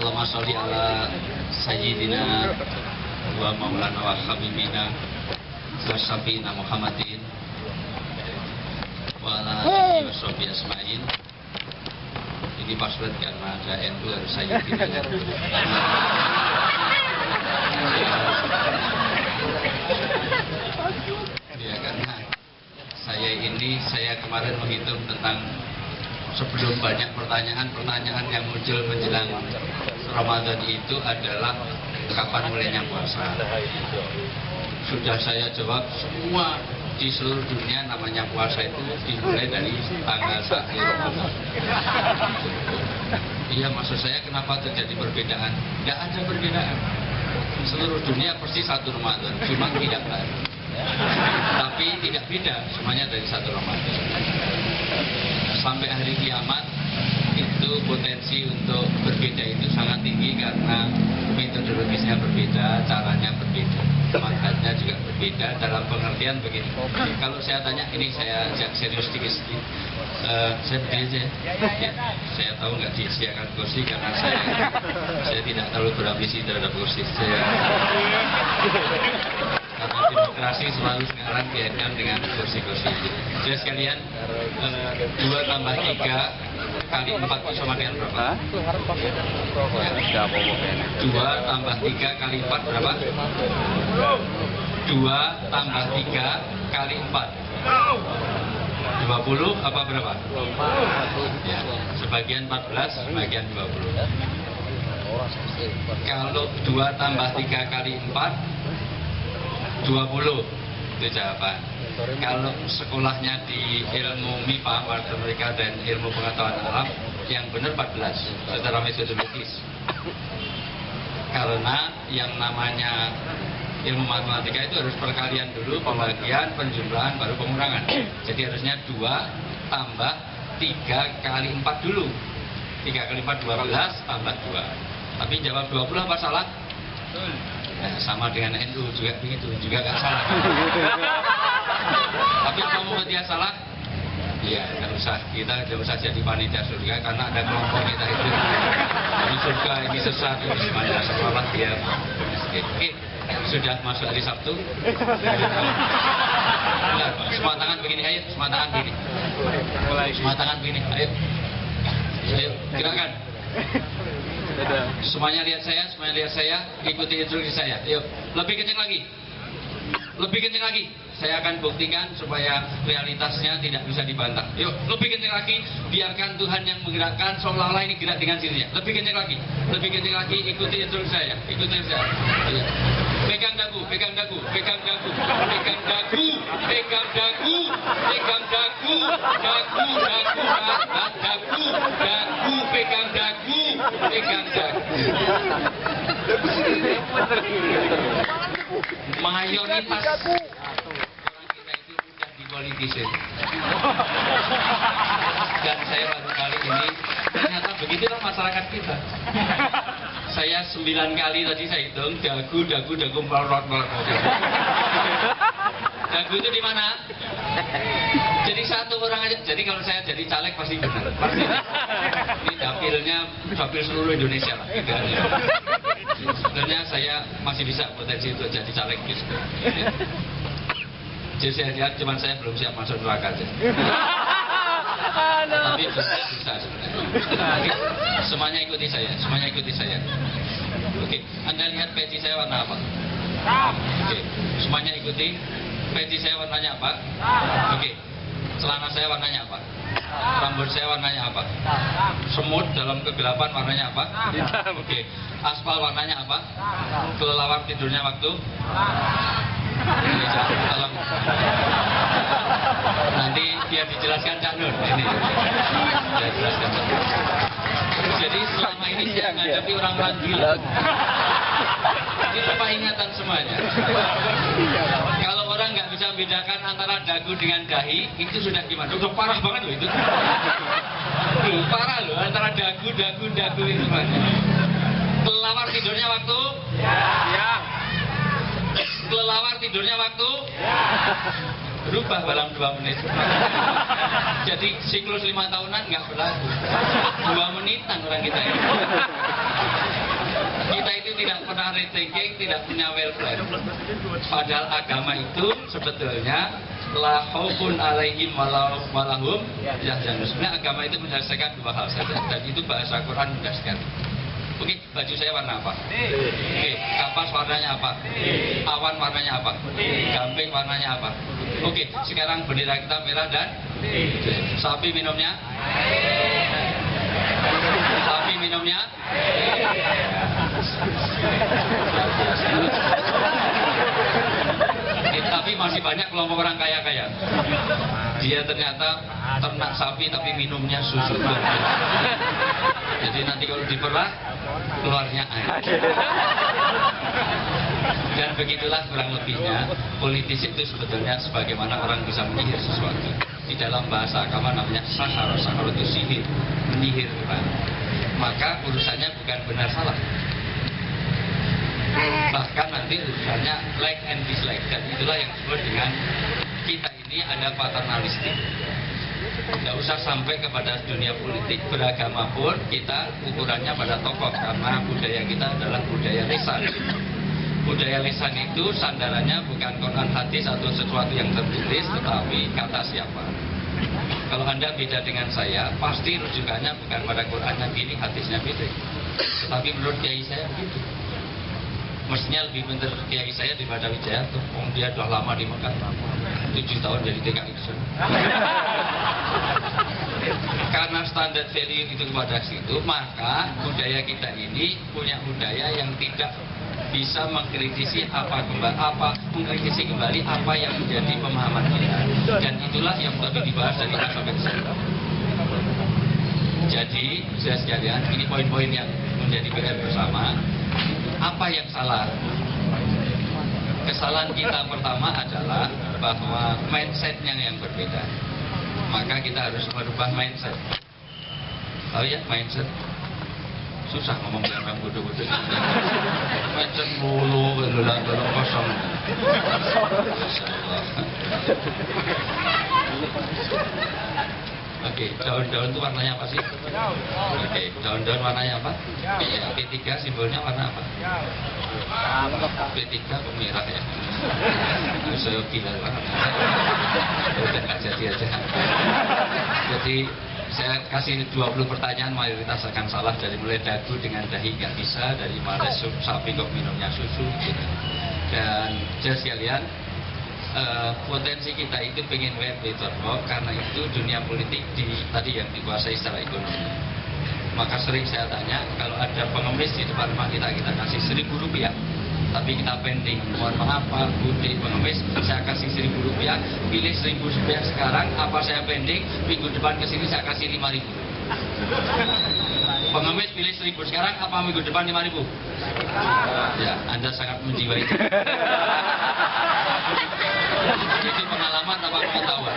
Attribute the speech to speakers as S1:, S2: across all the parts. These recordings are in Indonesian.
S1: Allahumma sholli ala sayyidina wa maulana wa habibina wa syafiina Muhammadin wa ala alihi wa sahbihi asma'in. Ini password karena ada NU harus sayyidina. Ya, karena saya kemarin menghitung tentang sebelum banyak pertanyaan yang muncul menjelang Ramadan itu adalah kapan mulainya puasa. Sudah saya jawab semua di seluruh dunia namanya puasa itu dimulai dari tanggal 1 Ramadan. Iya, maksud saya kenapa terjadi perbedaan? Tidak ada perbedaan. Seluruh dunia pasti 1 Ramadan, cuma tidak baru. Tapi tidak beda, semuanya dari 1 Ramadan. Sampai hari kiamat itu potensi untuk berbeda itu sangat tinggi karena metodologisnya berbeda, caranya berbeda, manhajnya juga berbeda. Dalam pengertian begini, kalau saya tanya, ini saya serius sedikit, saya berdiri aja ya, saya tahu nggak disediakan kursi karena saya tidak terlalu berambisi terhadap kursi saya. Karena demokrasi selalu sekarang dikaitkan dengan kursi-kursi itu. Jadi sekalian, 2 tambah 3 kali 4 itu sama dengan berapa? 2 tambah 3 kali 4 berapa? 2 tambah 3 kali 4 20 apa berapa? Ya, sebagian 14, sebagian 20. Kalau 2 tambah 3 kali 4 20 itu jawaban. Kalau sekolahnya di ilmu MIPA, matematika dan ilmu pengetahuan alam, yang benar 14 secara metodologis. Karena yang namanya ilmu matematika itu harus perkalian dulu, pembagian, penjumlahan, baru pengurangan. Jadi harusnya 2 tambah 3 kali 4 dulu. 3 kali 4 12 tambah 2. Tapi jawab 20 apa salah? Nah, sama dengan NU juga begitu, juga nggak salah. Tapi kalau mau dia salah, ya nggak usah, kita nggak usah jadi panitia surga karena ada kelompok kita itu. Ini surga, ini sesat, ini semuanya sekolah dia. Oke, sudah masuk hari Sabtu. Nah, semua tangan begini, ayo, semua tangan begini. Semua tangan begini, ayo. Ayo, gerakan. Semuanya lihat saya, ikuti instruksi saya. Yuk, lebih kencang lagi. Lebih kencang lagi. Saya akan buktikan supaya realitasnya tidak bisa dibantah. Yuk, lebih kencang lagi. Biarkan Tuhan yang menggerakkan, seolah-olah ini gerak dengan sendirinya. Lebih kencang lagi. Lebih kencang lagi, ikuti instruksi saya. Ikuti saya. Ayo. Pegang dagu, pegang dagu, pegang dagu, pegang dagu, pegang dagu, pegang dagu, dagu, pegang dagu, pegang dagu. Mayoritas orang kita itu sudah dipolitisir. Dan saya baru kali ini ternyata begitulah masyarakat kita. Saya 9 kali tadi saya hitung dagu melorot. Dagu itu di mana? Jadi satu orang aja. Jadi kalau saya jadi caleg pasti benar. Pasti. Ini dapil seluruh Indonesia lah. Sebenarnya saya masih bisa potensi untuk jadi caleg gitu. Jadi saya lihat cuman saya belum siap masuk neraka aja. Tapi bisa sebenarnya. Semuanya ikuti saya. Oke, Anda lihat peci saya warna apa? Oke, semuanya ikuti. Peci saya warnanya apa? Oke, celana saya warnanya apa? Rambut saya warnanya apa? Semut dalam kegelapan warnanya apa? Oke, aspal warnanya apa? Kelelawar tidurnya waktu? Tolong. Nanti biar dijelaskan Cak Nur. Ini. Biar dijelaskan Cak Nur. Jadi selama ini saya menghadapi orang-orang gila. Ini lupa ingatan semuanya. Kalau orang nggak bisa membedakan antara dagu dengan dahi, itu sudah gimana? Sudah parah banget loh itu. Parah loh antara dagu itu semuanya. Kelelawar tidurnya waktu? Ya. Kelelawar tidurnya waktu? Ya. Berubah dalam 2 menit. Jadi siklus 5 tahunan nggak berlaku. 2 menitan orang kita ini. Cara rethinking tidak punya well plan. Padahal agama itu sebetulnya la khaufun alaihim walahum yahzanun. Sebenarnya agama itu menyelesaikan dua hal saja, dan itu bahasa Quran mudah sekali. Oke, baju saya warna apa? Oke, kapas warnanya apa? Awan warnanya apa? Gamping warnanya apa? Oke, sekarang bendera kita merah dan sapi minumnya? Sapi minumnya? Tapi masih banyak kelompok orang kaya-kaya. Dia ternyata ternak sapi tapi minumnya susu. Jadi nanti kalau diperah keluarnya air. Dan begitulah kurang lebihnya politisi itu sebetulnya sebagaimana orang bisa menyihir sesuatu. Di dalam bahasa agama namanya sahar. Sahar itu sihir, menyihir orang. Maka urusannya bukan benar salah. Bahkan nanti urusannya like and dislike, dan itulah yang disebut dengan kita ini ada paternalistik. Tidak usah sampai kepada dunia politik, beragama pun kita ukurannya pada tokoh, karena budaya kita adalah budaya lisan. Budaya lisan itu sandarannya bukan Quran hadis atau sesuatu yang tertulis, tetapi kata siapa. Kalau Anda beda dengan saya, pasti rujukannya bukan pada Qurannya gini, hadisnya beda. Tetapi menurut kiai saya begitu. Mestinya lebih pintar kiai saya daripada Wijayanto. Dia sudah lama di Mekah, 7 tahun jadi TKI. Karena standar value itu kepada situ, maka budaya kita ini punya budaya yang tidak bisa mengkritisi mengkritisi kembali apa yang menjadi pemahaman kita. Dan itulah yang tadi dibahas dari A sampai Z. Jadi, saya sekalian, ini poin-poin yang menjadi PR bersama. Apa yang salah? Kesalahan kita pertama adalah bahwa mindsetnya yang berbeda. Maka kita harus merubah mindset. Tahu ya mindset? Susah ngomong dengan bodoh-bodoh. Mindset mulu, gelap kosong. Oke, daun-daun itu warnanya apa sih? Oke, daun-daun warnanya apa? P3 simbolnya warna apa? P3 pemirah ya. Saya gila banget. Udah nggak jadi aja. Jadi saya kasih 20 pertanyaan, mayoritas akan salah. Dari mulai dagu dengan dahi nggak bisa, dari mana sapi kok minumnya susu gitu. Dan saya sekalian, potensi kita itu pengen web karena itu dunia politik tadi yang dikuasai secara ekonomi. Maka sering saya tanya, kalau ada pengemis di depan rumah kita kasih Rp1.000, tapi kita pending. Mohon maaf Pak Budi pengemis, saya kasih Rp1.000, pilih Rp1.000 sekarang, apa saya pending, minggu depan kesini saya kasih Rp5.000. Pengemis pilih 1.000 sekarang, apa minggu depan 5.000? Ya, Anda sangat menjiwai. Itu pengalaman apa pengetahuan?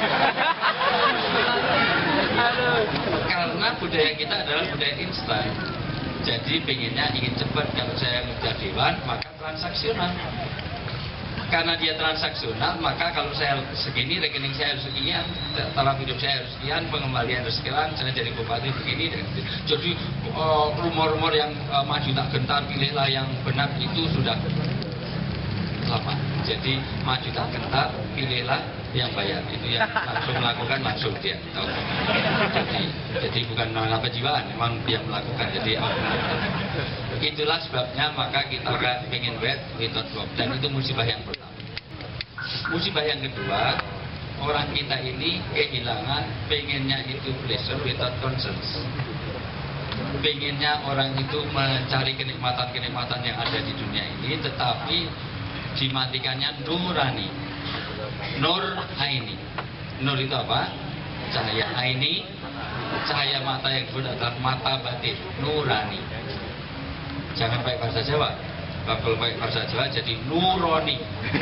S1: Karena budaya kita adalah budaya instan. Jadi ingin cepat. Kalau saya ngejar dewan, maka transaksional. Karena dia transaksional, maka kalau saya segini, rekening saya harus sekian, taraf hidup saya harus sekian, pengembalian harus sekian, saya jadi bupati begini. Jadi rumor-rumor yang maju tak gentar, pilihlah yang benar, itu sudah lama. Jadi maju tak gentar, pilihlah yang bayar. Itu yang langsung melakukan, langsung dia tahu. Jadi bukan apa jiwaan, memang dia melakukan. Jadi itulah sebabnya maka kita ingin wet without work, dan itu musibah yang pertama. Musibah yang kedua, orang kita ini kehilangan, pengennya itu pleasure without concerns. Pengennya orang itu mencari kenikmatan-kenikmatan yang ada di dunia ini, tetapi dimatikannya nurani. Nur aini. Nur itu apa? Cahaya. Aini, cahaya mata yang disebut adalah mata batin, nurani. Jangan pakai bahasa Jawa. Kalau pakai bahasa Jawa jadi nuroni.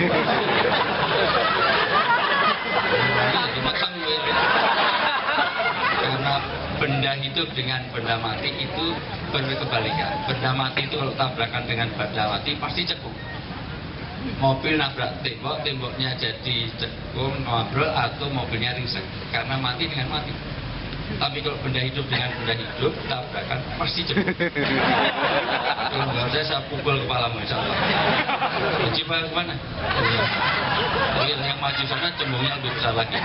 S1: Jadi matang. Karena benda hidup dengan benda mati itu berkebalikan. Benda mati itu kalau tabrakan dengan benda mati pasti cekung. Mobil nabrak tembok, temboknya jadi cekung, ngobrol, atau mobilnya ringsek. Karena mati dengan mati. Tapi kalau benda hidup dengan benda hidup, tabrakan pasti cekung. Kalau nggak saya pukul kepalamu insya Allah. Kunci Pak kemana? Tapi yang maju sana cembungnya lebih besar lagi.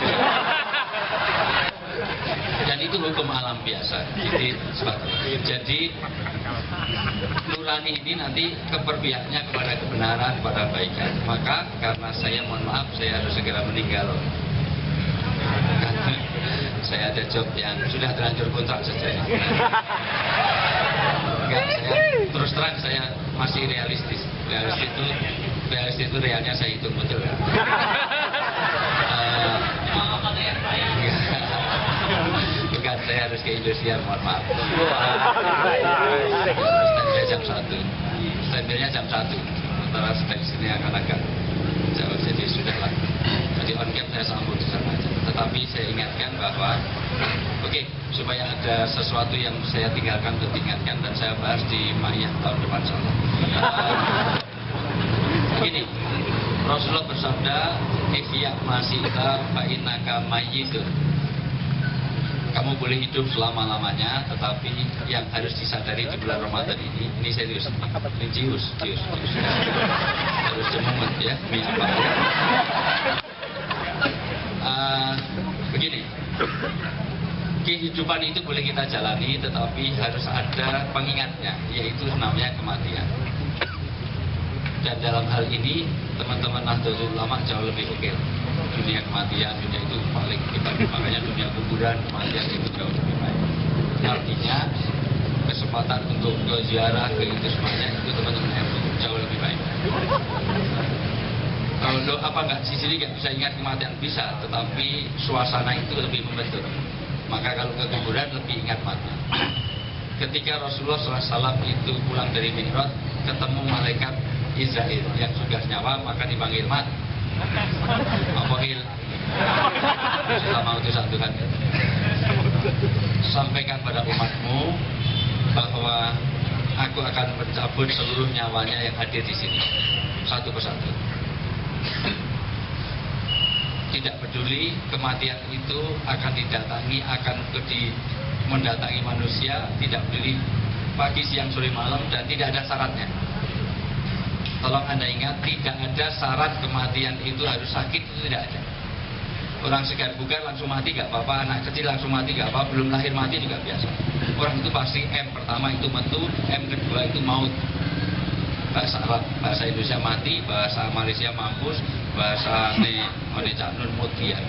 S1: Dan itu hukum alam biasa. Jadi nurani ini nanti keberpihakannya kepada kebenaran, kepada kebaikan. Maka karena saya mohon maaf, saya harus segera meninggal. Karena saya ada job yang sudah terlanjur kontrak saja. Enggak, saya terus terang saya masih realistis. Realistis itu realnya saya hitung betul. Bukan, saya harus ke Indosiar, mohon maaf. Standby jam 1. Standby-nya jam 1. Sementara dari sini akan agak jauh, jadi sudahlah. Jadi on cam saya sambut di sana aja. Tetapi saya ingatkan bahwa oke, supaya ada sesuatu yang saya tinggalkan untuk diingatkan dan saya bahas di Mayah tahun depan insyaallah. Begini, Rasulullah bersabda, "Ihya masita fa innaka mayyitun." Kamu boleh hidup selama-lamanya, tetapi yang harus disadari di bulan Ramadan ini serius, ini jius. Harus cemungut ya, ini apa? Begini, kehidupan itu boleh kita jalani, tetapi harus ada pengingatnya, yaitu namanya kematian. Dan dalam hal ini teman-teman Nahdlatul Ulama jauh lebih oke. Dunia kematian, dunia itu paling dibagi, makanya dunia kuburan, kematian itu jauh lebih baik. Artinya kesempatan untuk ke ziarah ke itu semuanya itu teman-teman jauh lebih baik. Kalau apa enggak di sini nggak bisa ingat kematian bisa, tetapi suasana itu lebih membentuk. Maka kalau ke kuburan lebih ingat mati. Ketika Rasulullah SAW itu pulang dari Mi'raj, ketemu malaikat Israel yang sudah nyawa, maka dipanggil mat. Apohil. Selama utusan Tuhan. Sampaikan pada umatmu bahwa aku akan mencabut seluruh nyawanya yang hadir di sini, satu persatu. Tidak peduli kematian itu akan didatangi, mendatangi manusia, tidak peduli pagi, siang, sore, malam, dan tidak ada syaratnya. Tolong Anda ingat, tidak ada syarat kematian itu harus sakit, itu tidak ada. Orang segar bugar langsung mati gak apa-apa, anak kecil langsung mati gak apa-apa, belum lahir mati juga biasa. Orang itu pasti M pertama itu metu, M kedua itu maut. Bahasa Arab, bahasa Indonesia mati, bahasa Malaysia mampus, bahasa Cak Nun mutia.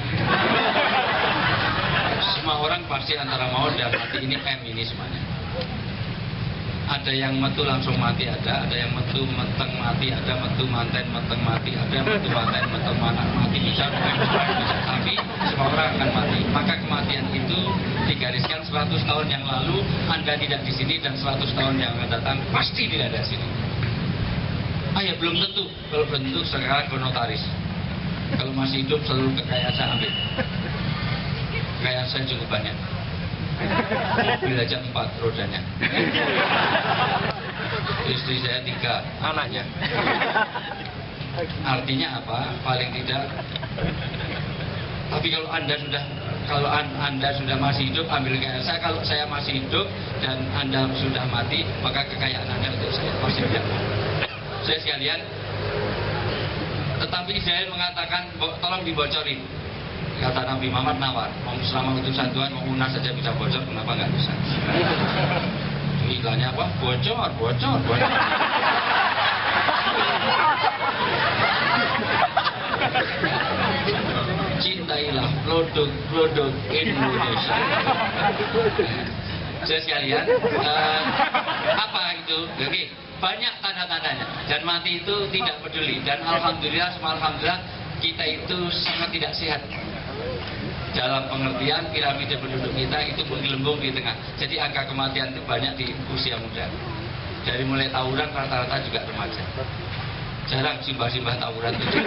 S1: Semua orang pasti antara maut dan mati, ini M ini semuanya. Ada yang metu langsung mati, ada yang metu meteng mati, ada metu manten meteng mati, ada metu manten meteng manak mati, bisa, tapi semua orang akan mati. Maka kematian itu digariskan 100 tahun yang lalu Anda tidak di sini, dan 100 tahun yang akan datang pasti tidak ada di sini. Ya belum tentu. Kalau belum tentu sekarang ke notaris. Kalau masih hidup seluruh kekayaan saya ambil. Kekayaan saya cukup banyak. Mobil aja 4 rodanya. Istri saya 3 anaknya. Artinya apa? Paling tidak. Tapi kalau anda sudah masih hidup, ambil kekayaan saya. Kalau saya masih hidup dan Anda sudah mati, maka kekayaan Anda untuk saya pasti tidak. Saya sekalian, tetapi Israel mengatakan, tolong dibocorin. Kata Nabi Muhammad nawar, mau selama utusan Tuhan, mau munas saja bisa bocor, kenapa nggak bisa? Iklannya apa? Bocor. Cintailah produk Indonesia. Saya sekalian, apa itu? Oke, banyak tanda-tandanya. Dan mati itu tidak peduli. Dan alhamdulillah kita itu sangat tidak sehat. Dalam pengertian piramida penduduk kita itu menggelembung di tengah. Jadi angka kematian itu banyak di usia muda. Dari mulai tawuran rata-rata juga remaja. Jarang simbah-simbah tawuran itu.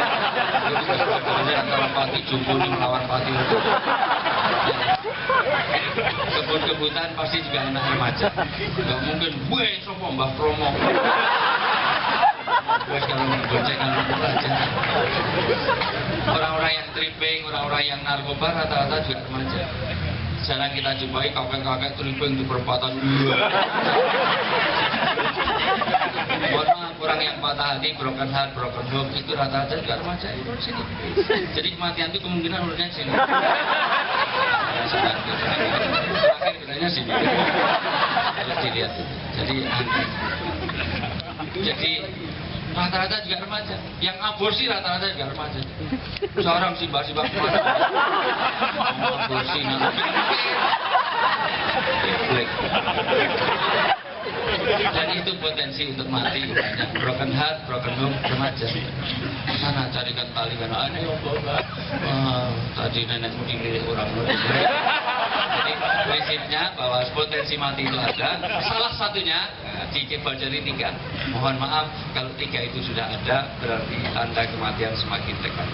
S1: Antara Pati Jumbo melawan Pati Lodo. Kebun-kebutan pasti juga anak remaja. Gak mungkin, sopo Mbah Promo. Wes kalau memboncengan lumpur aja. Orang-orang yang tripping, orang-orang yang narkoba rata-rata juga remaja. Jarang kita jumpai kakek-kakek tripping di perempatan. yang patah hati, broken heart, broken home itu rata-rata juga remaja itu di sini. Jadi kematian itu kemungkinan umurnya di sini. Terakhir bilangnya sini. Harus dilihat. Jadi rata-rata juga remaja. Yang aborsi rata-rata juga remaja. Seorang simbah-simbah kemana? Aborsi nanti. Dan itu potensi untuk mati banyak. Broken heart, broken home, remaja. Sana carikan tali karena ada tadi nenekmu dilirik orang. Jadi prinsipnya bahwa potensi mati itu ada. Salah satunya dibajari 3. Mohon maaf kalau 3 itu sudah ada, berarti tanda kematian semakin dekat.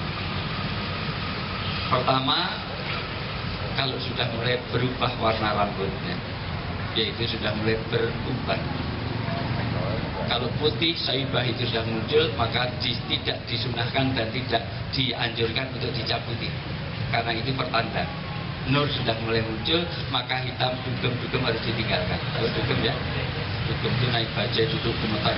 S1: Pertama, kalau sudah mulai berubah warna rambutnya, yaitu sudah mulai berubah. Kalau putih saibah itu sudah muncul, maka tidak disunahkan dan tidak dianjurkan untuk dicabuti, karena itu pertanda nur sudah mulai muncul. Maka hitam dugem harus ditinggalkan. Kalau dugem ya, dugem itu naik bajai duduk gemetar.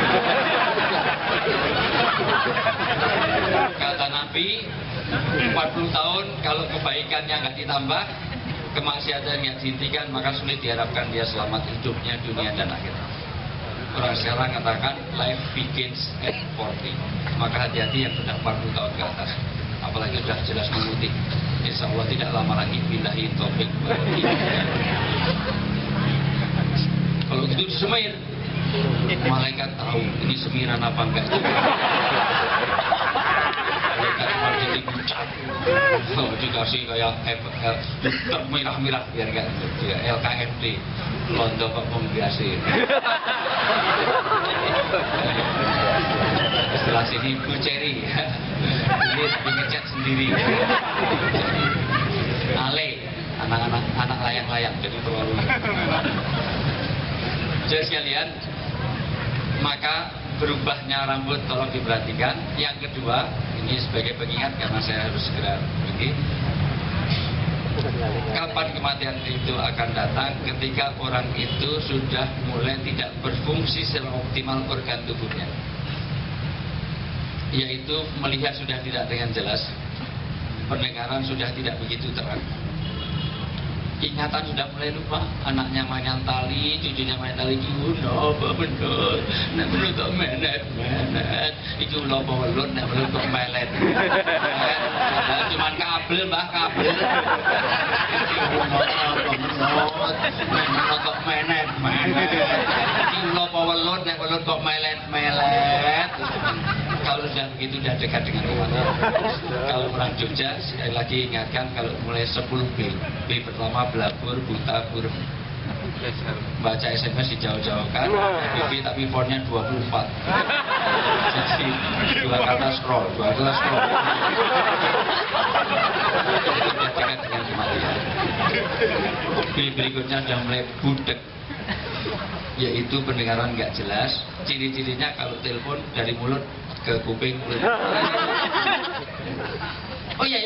S1: Kata Nabi, 40 tahun kalau kebaikannya nggak ditambah, kemaksiatan yang dihentikan, maka sulit diharapkan dia selamat hidupnya, dunia dan akhirat. Orang sekarang katakan life begins at 40. Maka hati-hati yang sudah 40 tahun ke atas, apalagi sudah jelas memutih. Insya Allah tidak lama lagi billahi taufik. Kalau gitu disemir, malaikat tahu ini semiran apa enggak. Kalau dikasih kayak merah-merah biar enggak LKMD londo kok pembiasi. Setelah sini Bu Cherry ini ngecat sendiri. Ale anak layang-layang jadi terlalu. Jadi sekalian, maka berubahnya rambut tolong diperhatikan. Yang kedua, ini sebagai pengingat karena saya harus segera pergi. Kapan kematian itu akan datang? Ketika orang itu sudah mulai tidak berfungsi secara optimal organ tubuhnya, yaitu melihat sudah tidak dengan jelas, pendengaran sudah tidak begitu terang, ingatan sudah mulai lupa, anaknya mainan tali, cucunya main tali, no, bener, nek bener kok menet, itu lopo welon, nek bener kok melet, cuman kabel mbah kabel, bener kok menet, itu lopo welon, nek welon kok melet. Kalau sudah begitu sudah dekat dengan kematian. Kalau orang Jogja, sekali lagi ingatkan kalau mulai 10 B. B pertama belabur, buta, burem. Baca SMS dijauh-jauhkan, BB tapi fontnya 24. Jadi 2 kata scroll. Sudah dekat dengan kematian. B berikutnya sudah mulai budek, yaitu pendengaran nggak jelas. Ciri-cirinya kalau telepon dari mulut ke kuping. Oh iya.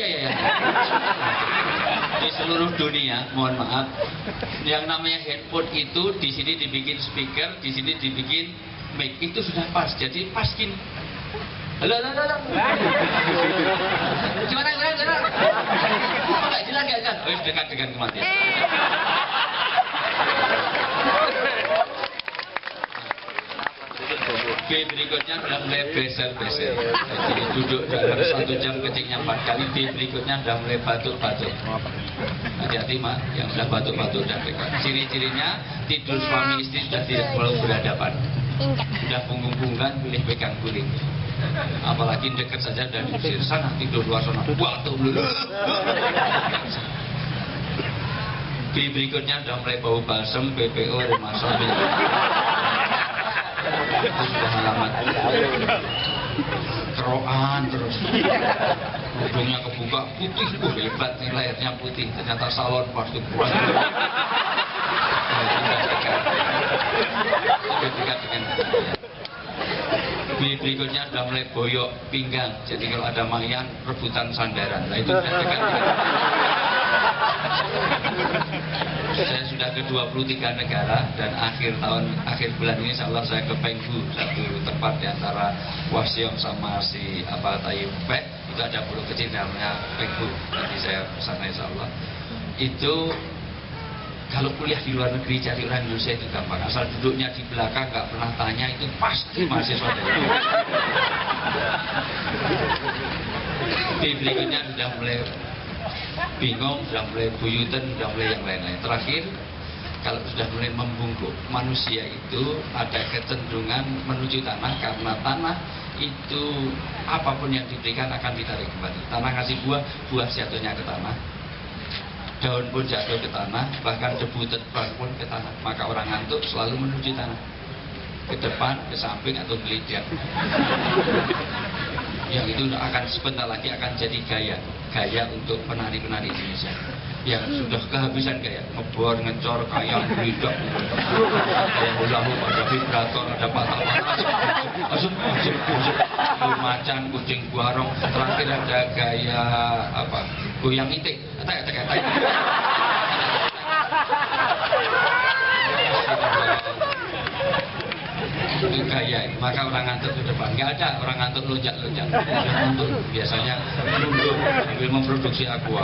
S1: Di seluruh dunia, mohon maaf, yang namanya handphone itu di sini dibikin speaker, di sini dibikin mic, itu sudah pas. Jadi paskin. Halo. Gimana? Enggak jelas. Oh, dekat dengan kematian. B berikutnya sudah mulai beser. Jadi duduk dalam 1 jam kencingnya 4 kali. B berikutnya sudah mulai batuk-batuk. Hati-hati mak, yang sudah batuk-batuk dan dekat. Ciri-cirinya tidur suami istri sudah tidak perlu berhadapan. Sudah punggung-punggungan, pilih pegang guling. Apalagi dekat saja dan diusir sana, tidur luar sana. Batuk dulu. B berikutnya sudah mulai bau balsem, BPO, remasol. Sudah alamat keroan terus, hidungnya kebuka putih, hebat nih, layarnya putih, ternyata salon pasti kurang. Dekat dengan berikutnya sudah mulai boyok pinggang, jadi kalau ada mayang rebutan sandaran. Nah itu sudah dekat. Saya sudah ke 23 negara dan akhir bulan ini insya Allah saya ke Penghu, satu tempat di antara Wasiong sama si Taipei. Itu ada pulau kecil namanya Penghu. Nanti saya kesana insya Allah. Itu kalau kuliah di luar negeri cari orang Indonesia itu gampang. Asal duduknya di belakang nggak pernah tanya itu pasti mahasiswa dari di berikutnya sudah mulai bingung, sudah mulai buyutan, sudah mulai yang lain-lain. Terakhir, kalau sudah mulai membungkuk, manusia itu ada kecenderungan menuju tanah karena tanah itu apapun yang diberikan akan ditarik kembali. Tanah ngasih buah, buah jatuhnya ke tanah. Daun pun jatuh ke tanah, bahkan debu terbang pun ke tanah. Maka orang ngantuk selalu menuju tanah, ke depan, ke samping atau geliat. Yang itu akan sebentar lagi akan jadi gaya untuk penari-penari Indonesia yang sudah kehabisan gaya, ngebor, ngecor, kayak gelidak, kayak hula hoop, ada vibrator, ada patah-patah, asuk, macan, kucing buarong, terakhir ada gaya goyang itik, itu gaya, maka orang ngantuk ke depan. Nggak ada orang ngantuk loncat-loncat. Ngantuk biasanya nunduk sambil memproduksi aqua.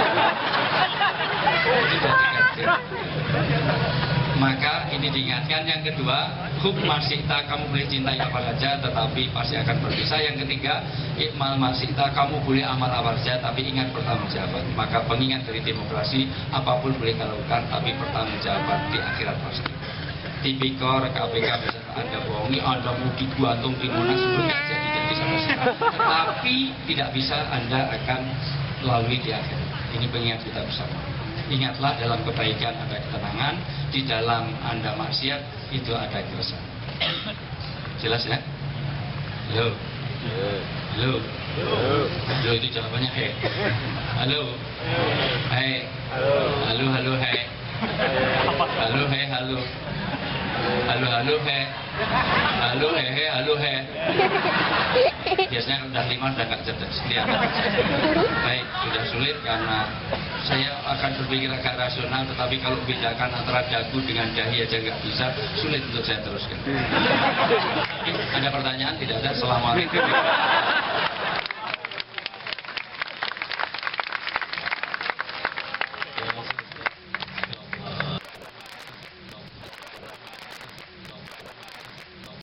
S1: Maka ini diingatkan. Yang kedua, hub masihta, kamu boleh cintai apa saja tetapi pasti akan berpisah. Yang ketiga, ikmal masihta, kamu boleh amal apa saja tapi ingat pertanggungjawaban. Maka pengingat dari demokrasi, apapun boleh kau lakukan tapi pertanggungjawaban di akhirat pasti. Tipikor KPK bisa Anda bohongi, Anda mau digantung di Monas sebelumnya jadi sama sekali. Tapi tidak bisa Anda akan lalui di akhirat. Ini pengingat kita bersama. Ingatlah dalam kebaikan ada ketenangan, di dalam Anda maksiat itu ada keresahan. Jelas ya? Halo. Halo. Halo itu jawabannya he. Halo. Hai. Halo halo hai. Halo he halo. Halo halo he. Halo he halo he. Biasanya udah 5 udah gak cerdas. Baik, sudah sulit karena saya akan berpikir agak rasional, tetapi kalau bedakan antara dagu dengan dahi aja nggak bisa, sulit untuk saya teruskan. Ada pertanyaan? Tidak ada. Selamat.